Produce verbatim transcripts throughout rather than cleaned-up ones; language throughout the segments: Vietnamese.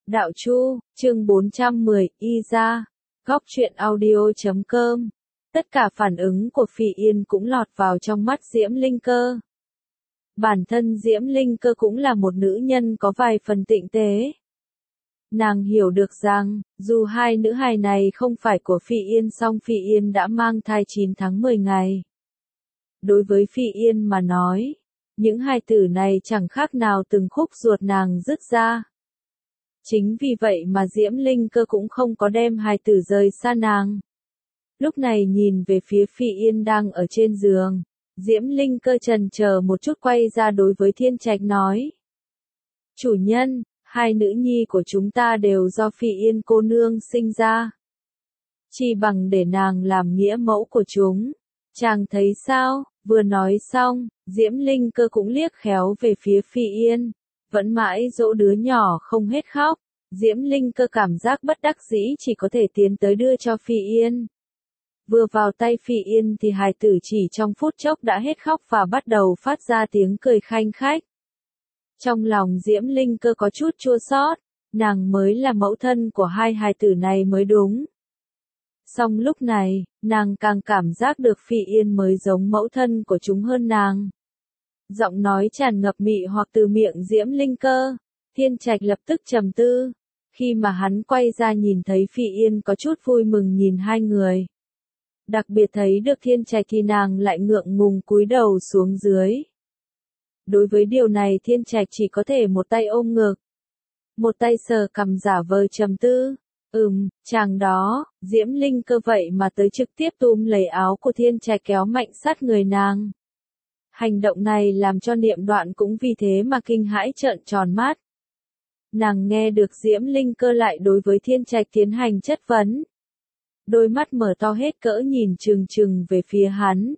Đạo Chu, chương bốn trăm mười, y ra, góc truyện audio chấm com. Tất cả phản ứng của Phỉ Yên cũng lọt vào trong mắt Diễm Linh Cơ. Bản thân Diễm Linh Cơ cũng là một nữ nhân có vài phần tịnh tế. Nàng hiểu được rằng, dù hai nữ hài này không phải của Phỉ Yên song Phỉ Yên đã mang thai chín tháng mười ngày. Đối với Phỉ Yên mà nói, những hài tử này chẳng khác nào từng khúc ruột nàng rứt ra. Chính vì vậy mà Diễm Linh Cơ cũng không có đem hài tử rời xa nàng. Lúc này nhìn về phía Phỉ Yên đang ở trên giường, Diễm Linh Cơ chần chờ một chút quay ra đối với Thiên Trạch nói. Chủ nhân, hai nữ nhi của chúng ta đều do Phỉ Yên cô nương sinh ra. Chỉ bằng để nàng làm nghĩa mẫu của chúng. Chàng thấy sao? Vừa nói xong, Diễm Linh Cơ cũng liếc khéo về phía Phỉ Yên. Vẫn mãi dỗ đứa nhỏ không hết khóc, Diễm Linh Cơ cảm giác bất đắc dĩ chỉ có thể tiến tới đưa cho Phỉ Yên. Vừa vào tay Phỉ Yên thì hài tử chỉ trong phút chốc đã hết khóc và bắt đầu phát ra tiếng cười khanh khách. Trong lòng Diễm Linh Cơ có chút chua xót, nàng mới là mẫu thân của hai hài tử này mới đúng. Song lúc này, nàng càng cảm giác được Phỉ Yên mới giống mẫu thân của chúng hơn nàng. Giọng nói tràn ngập mị hoặc từ miệng Diễm Linh Cơ, Thiên Trạch lập tức trầm tư. Khi mà hắn quay ra nhìn thấy Phỉ Yên có chút vui mừng nhìn hai người. Đặc biệt thấy được Thiên Trạch thì nàng lại ngượng ngùng cúi đầu xuống dưới. Đối với điều này Thiên Trạch chỉ có thể một tay ôm ngực, một tay sờ cằm giả vờ trầm tư. Ừm, chàng đó, Diễm Linh Cơ vậy mà tới trực tiếp túm lấy áo của Thiên Trạch kéo mạnh sát người nàng. Hành động này làm cho Niệm Đoạn cũng vì thế mà kinh hãi trợn tròn mắt. Nàng nghe được Diễm Linh Cơ lại đối với Thiên Trạch tiến hành chất vấn. Đôi mắt mở to hết cỡ nhìn trừng trừng về phía hắn.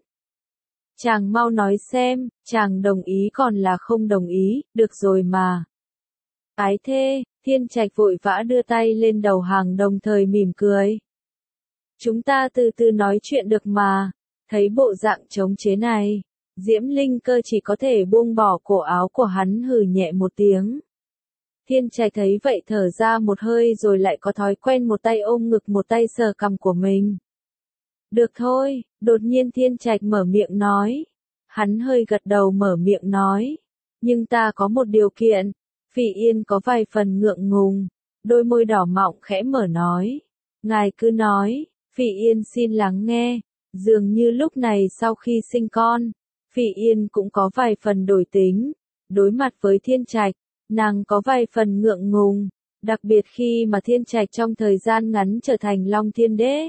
Chàng mau nói xem, chàng đồng ý còn là không đồng ý, được rồi mà. Ái thê, Thiên Trạch vội vã đưa tay lên đầu hàng đồng thời mỉm cười. Chúng ta từ từ nói chuyện được mà, thấy bộ dạng chống chế này. Diễm Linh Cơ chỉ có thể buông bỏ cổ áo của hắn hừ nhẹ một tiếng. Thiên Trạch thấy vậy thở ra một hơi rồi lại có thói quen một tay ôm ngực một tay sờ cằm của mình. Được thôi, đột nhiên Thiên Trạch mở miệng nói. Hắn hơi gật đầu mở miệng nói. Nhưng ta có một điều kiện. Phỉ Yên có vài phần ngượng ngùng. Đôi môi đỏ mọng khẽ mở nói. Ngài cứ nói, Phỉ Yên xin lắng nghe. Dường như lúc này sau khi sinh con, Phỉ Yên cũng có vài phần đổi tính. Đối mặt với Thiên Trạch, nàng có vài phần ngượng ngùng, đặc biệt khi mà Thiên Trạch trong thời gian ngắn trở thành Long Thiên Đế.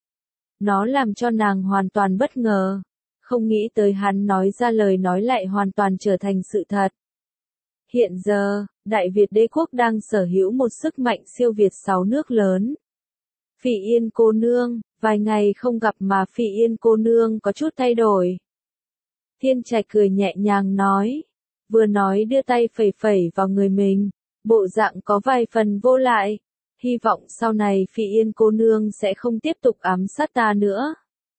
Nó làm cho nàng hoàn toàn bất ngờ, không nghĩ tới hắn nói ra lời nói lại hoàn toàn trở thành sự thật. Hiện giờ, Đại Việt đế quốc đang sở hữu một sức mạnh siêu việt sáu nước lớn. Phỉ Yên cô nương, vài ngày không gặp mà Phỉ Yên cô nương có chút thay đổi. Thiên Trạch cười nhẹ nhàng nói, vừa nói đưa tay phẩy phẩy vào người mình, bộ dạng có vài phần vô lại, hy vọng sau này Phỉ Yên cô nương sẽ không tiếp tục ám sát ta nữa.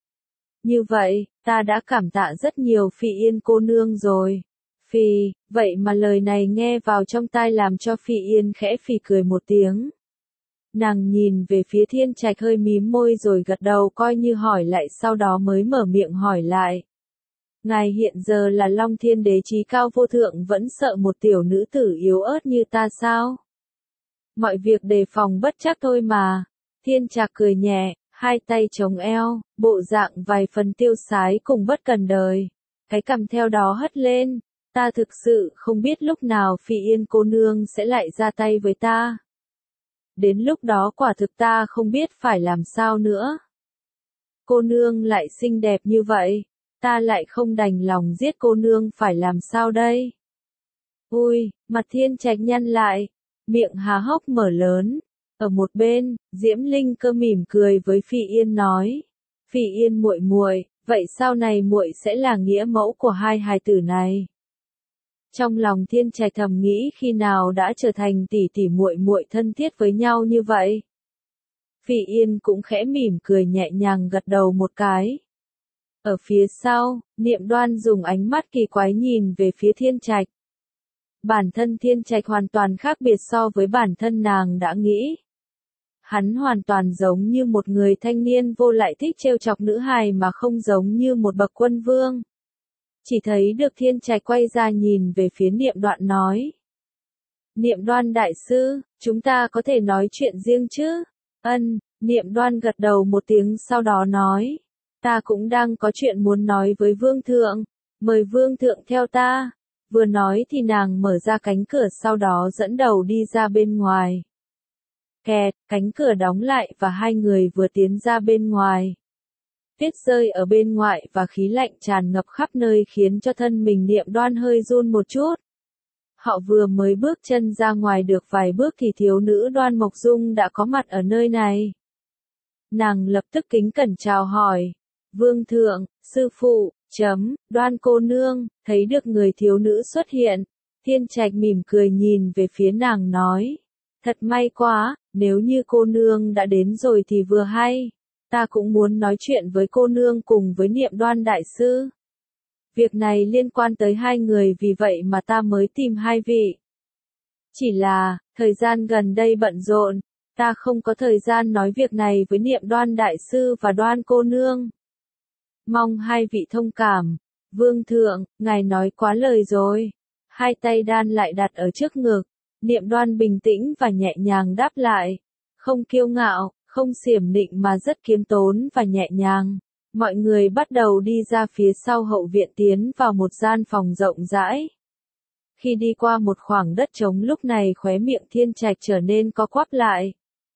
Như vậy, ta đã cảm tạ rất nhiều Phỉ Yên cô nương rồi. Phỉ, vậy mà lời này nghe vào trong tai làm cho Phỉ Yên khẽ phì cười một tiếng. Nàng nhìn về phía Thiên Trạch hơi mím môi rồi gật đầu coi như hỏi lại sau đó mới mở miệng hỏi lại. Ngài hiện giờ là Long Thiên Đế chí cao vô thượng vẫn sợ một tiểu nữ tử yếu ớt như ta sao? Mọi việc đề phòng bất chắc thôi mà. Thiên Trạch cười nhẹ, hai tay chống eo, bộ dạng vài phần tiêu sái cùng bất cần đời. Cái cằm theo đó hất lên. Ta thực sự không biết lúc nào Phỉ Yên cô nương sẽ lại ra tay với ta. Đến lúc đó quả thực ta không biết phải làm sao nữa. Cô nương lại xinh đẹp như vậy. Ta lại không đành lòng giết cô nương phải làm sao đây? Ui, mặt Thiên Trạch nhăn lại, miệng há hốc mở lớn. Ở một bên, Diễm Linh Cơ mỉm cười với Phỉ Yên nói, Phỉ Yên muội muội, vậy sau này muội sẽ là nghĩa mẫu của hai hài tử này. Trong lòng Thiên Trạch thầm nghĩ khi nào đã trở thành tỷ tỷ muội muội thân thiết với nhau như vậy. Phỉ Yên cũng khẽ mỉm cười nhẹ nhàng gật đầu một cái. Ở phía sau, Niệm Đoan dùng ánh mắt kỳ quái nhìn về phía Thiên Trạch. Bản thân Thiên Trạch hoàn toàn khác biệt so với bản thân nàng đã nghĩ. Hắn hoàn toàn giống như một người thanh niên vô lại thích trêu chọc nữ hài mà không giống như một bậc quân vương. Chỉ thấy được Thiên Trạch quay ra nhìn về phía Niệm Đoan nói. Niệm Đoan đại sư, chúng ta có thể nói chuyện riêng chứ? Ân, Niệm Đoan gật đầu một tiếng sau đó nói. Ta cũng đang có chuyện muốn nói với vương thượng, mời vương thượng theo ta. Vừa nói thì nàng mở ra cánh cửa sau đó dẫn đầu đi ra bên ngoài. Kẹt, cánh cửa đóng lại và hai người vừa tiến ra bên ngoài. Tuyết rơi ở bên ngoài và khí lạnh tràn ngập khắp nơi khiến cho thân mình Niệm Đoan hơi run một chút. Họ vừa mới bước chân ra ngoài được vài bước thì thiếu nữ Đoan Mộc Dung đã có mặt ở nơi này. Nàng lập tức kính cẩn chào hỏi. Vương thượng, sư phụ, chấm, Đoan cô nương, thấy được người thiếu nữ xuất hiện. Thiên Trạch mỉm cười nhìn về phía nàng nói. Thật may quá, nếu như cô nương đã đến rồi thì vừa hay. Ta cũng muốn nói chuyện với cô nương cùng với Niệm Đoan đại sư. Việc này liên quan tới hai người vì vậy mà ta mới tìm hai vị. Chỉ là, thời gian gần đây bận rộn, ta không có thời gian nói việc này với Niệm Đoan đại sư và Đoan cô nương. Mong hai vị thông cảm. Vương thượng, ngài nói quá lời rồi. Hai tay đan lại đặt ở trước ngực. Niệm Đoan bình tĩnh và nhẹ nhàng đáp lại. Không kiêu ngạo, không xiểm nịnh mà rất khiêm tốn và nhẹ nhàng. Mọi người bắt đầu đi ra phía sau hậu viện tiến vào một gian phòng rộng rãi. Khi đi qua một khoảng đất trống lúc này khóe miệng Thiên Trạch trở nên co quắp lại.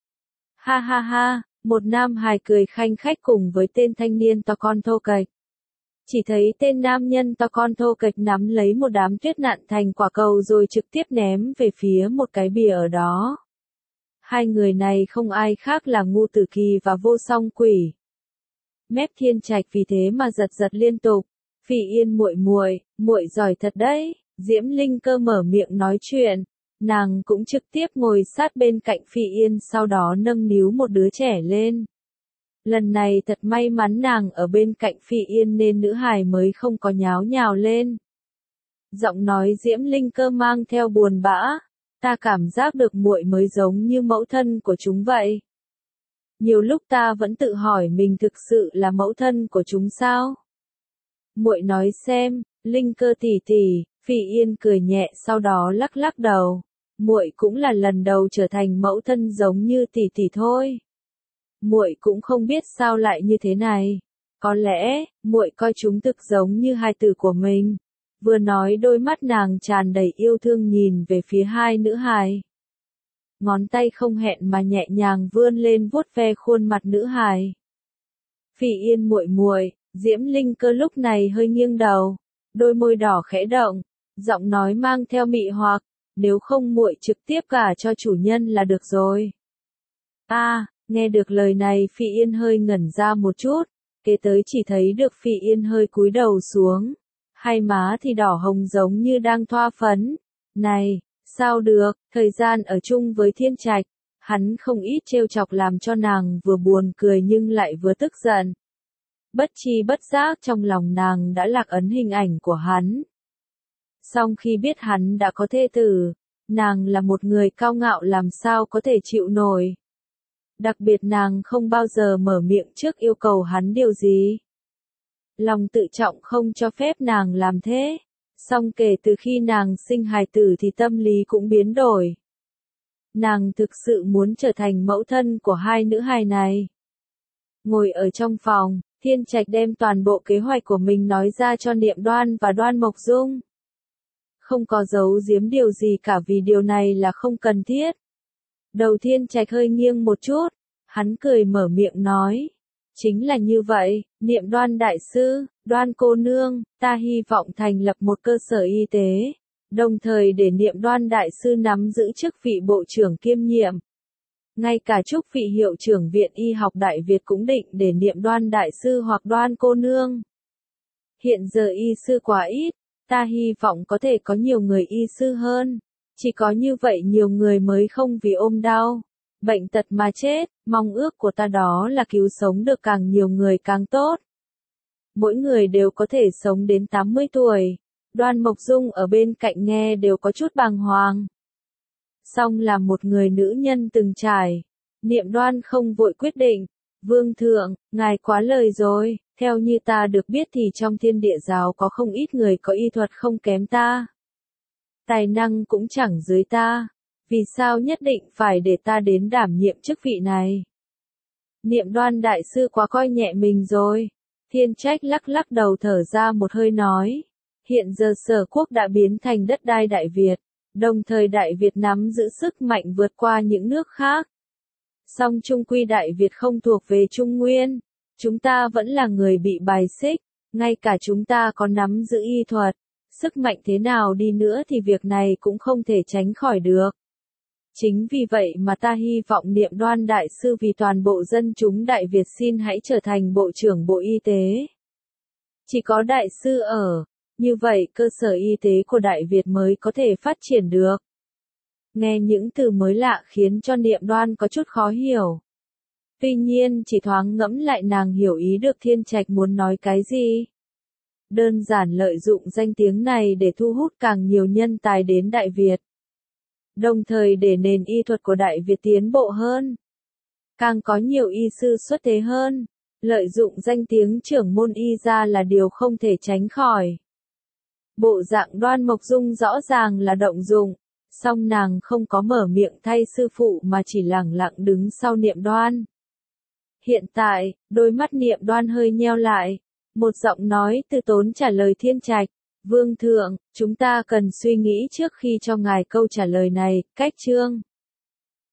Ha ha ha, một nam hài cười khanh khách cùng với tên thanh niên to con thô kệch. Chỉ thấy tên nam nhân to con thô kệch nắm lấy một đám tuyết nặn thành quả cầu rồi trực tiếp ném về phía một cái bìa ở đó. Hai người này không ai khác là Ngu Tử Kỳ và Vô Song Quỷ. Mép Thiên Trạch vì thế mà giật giật liên tục. Phỉ Yên muội muội, muội giỏi thật đấy. Diễm Linh Cơ mở miệng nói chuyện. Nàng cũng trực tiếp ngồi sát bên cạnh Phỉ Yên sau đó nâng niu một đứa trẻ lên. Lần này thật may mắn nàng ở bên cạnh Phỉ Yên nên nữ hài mới không có nháo nhào lên. Giọng nói Diễm Linh Cơ mang theo buồn bã. Ta cảm giác được muội mới giống như mẫu thân của chúng vậy. Nhiều lúc ta vẫn tự hỏi mình thực sự là mẫu thân của chúng sao? Muội nói xem, Linh Cơ tỷ tỷ, Phỉ Yên cười nhẹ sau đó lắc lắc đầu. Muội cũng là lần đầu trở thành mẫu thân giống như tỷ tỷ thôi. Muội cũng không biết sao lại như thế này. Có lẽ, muội coi chúng thực giống như hai tử của mình. Vừa nói đôi mắt nàng tràn đầy yêu thương nhìn về phía hai nữ hài. Ngón tay không hẹn mà nhẹ nhàng vươn lên vuốt ve khuôn mặt nữ hài. Phỉ Yên muội muội, Diễm Linh Cơ lúc này hơi nghiêng đầu, đôi môi đỏ khẽ động, giọng nói mang theo mị hoặc, nếu không muội trực tiếp gả cho chủ nhân là được rồi. A, à, nghe được lời này Phỉ Yên hơi ngẩn ra một chút, kế tới chỉ thấy được Phỉ Yên hơi cúi đầu xuống, hai má thì đỏ hồng giống như đang thoa phấn. Này, sao được, thời gian ở chung với Thiên Trạch, hắn không ít trêu chọc làm cho nàng vừa buồn cười nhưng lại vừa tức giận. Bất chi bất giác trong lòng nàng đã lạc ấn hình ảnh của hắn. Song khi biết hắn đã có thê tử, nàng là một người cao ngạo làm sao có thể chịu nổi. Đặc biệt nàng không bao giờ mở miệng trước yêu cầu hắn điều gì. Lòng tự trọng không cho phép nàng làm thế. Song kể từ khi nàng sinh hài tử thì tâm lý cũng biến đổi. Nàng thực sự muốn trở thành mẫu thân của hai nữ hài này. Ngồi ở trong phòng, Thiên Trạch đem toàn bộ kế hoạch của mình nói ra cho Niệm Đoan và Đoan Mộc Dung. Không có giấu giếm điều gì cả vì điều này là không cần thiết. Đầu Thiên Trạch hơi nghiêng một chút, hắn cười mở miệng nói. Chính là như vậy, Niệm Đoan đại sư, Đoan cô nương, ta hy vọng thành lập một cơ sở y tế, đồng thời để Niệm Đoan đại sư nắm giữ chức vị bộ trưởng kiêm nhiệm. Ngay cả chúc vị hiệu trưởng Viện Y học Đại Việt cũng định để Niệm Đoan đại sư hoặc Đoan cô nương. Hiện giờ y sư quá ít, ta hy vọng có thể có nhiều người y sư hơn. Chỉ có như vậy nhiều người mới không vì ôm đau, bệnh tật mà chết, mong ước của ta đó là cứu sống được càng nhiều người càng tốt. Mỗi người đều có thể sống đến tám mươi tuổi, Đoan Mộc Dung ở bên cạnh nghe đều có chút bàng hoàng. Song là một người nữ nhân từng trải. Niệm Đoan không vội quyết định. Vương thượng, ngài quá lời rồi, theo như ta được biết thì trong thiên địa giáo có không ít người có y thuật không kém ta. Tài năng cũng chẳng dưới ta. Vì sao nhất định phải để ta đến đảm nhiệm chức vị này? Niệm Đoan đại sư quá coi nhẹ mình rồi. Thiên Trách lắc lắc đầu thở ra một hơi nói. Hiện giờ Sở Quốc đã biến thành đất đai Đại Việt, đồng thời Đại Việt nắm giữ sức mạnh vượt qua những nước khác. Song trung quy Đại Việt không thuộc về Trung Nguyên, chúng ta vẫn là người bị bài xích, ngay cả chúng ta có nắm giữ y thuật, sức mạnh thế nào đi nữa thì việc này cũng không thể tránh khỏi được. Chính vì vậy mà ta hy vọng Niệm Đoan đại sư vì toàn bộ dân chúng Đại Việt xin hãy trở thành Bộ trưởng Bộ Y tế. Chỉ có đại sư ở, như vậy cơ sở y tế của Đại Việt mới có thể phát triển được. Nghe những từ mới lạ khiến cho Niệm Đoan có chút khó hiểu. Tuy nhiên chỉ thoáng ngẫm lại nàng hiểu ý được Thiên Trạch muốn nói cái gì. Đơn giản lợi dụng danh tiếng này để thu hút càng nhiều nhân tài đến Đại Việt. Đồng thời để nền y thuật của Đại Việt tiến bộ hơn. Càng có nhiều y sư xuất thế hơn. Lợi dụng danh tiếng trưởng môn y ra là điều không thể tránh khỏi. Bộ dạng Đoan Mộc Dung rõ ràng là động dụng. Song nàng không có mở miệng thay sư phụ mà chỉ lẳng lặng đứng sau Niệm Đoan. Hiện tại, đôi mắt Niệm Đoan hơi nheo lại. Một giọng nói từ tốn trả lời Thiên Trạch. Vương thượng, chúng ta cần suy nghĩ trước khi cho ngài câu trả lời này, cách chương.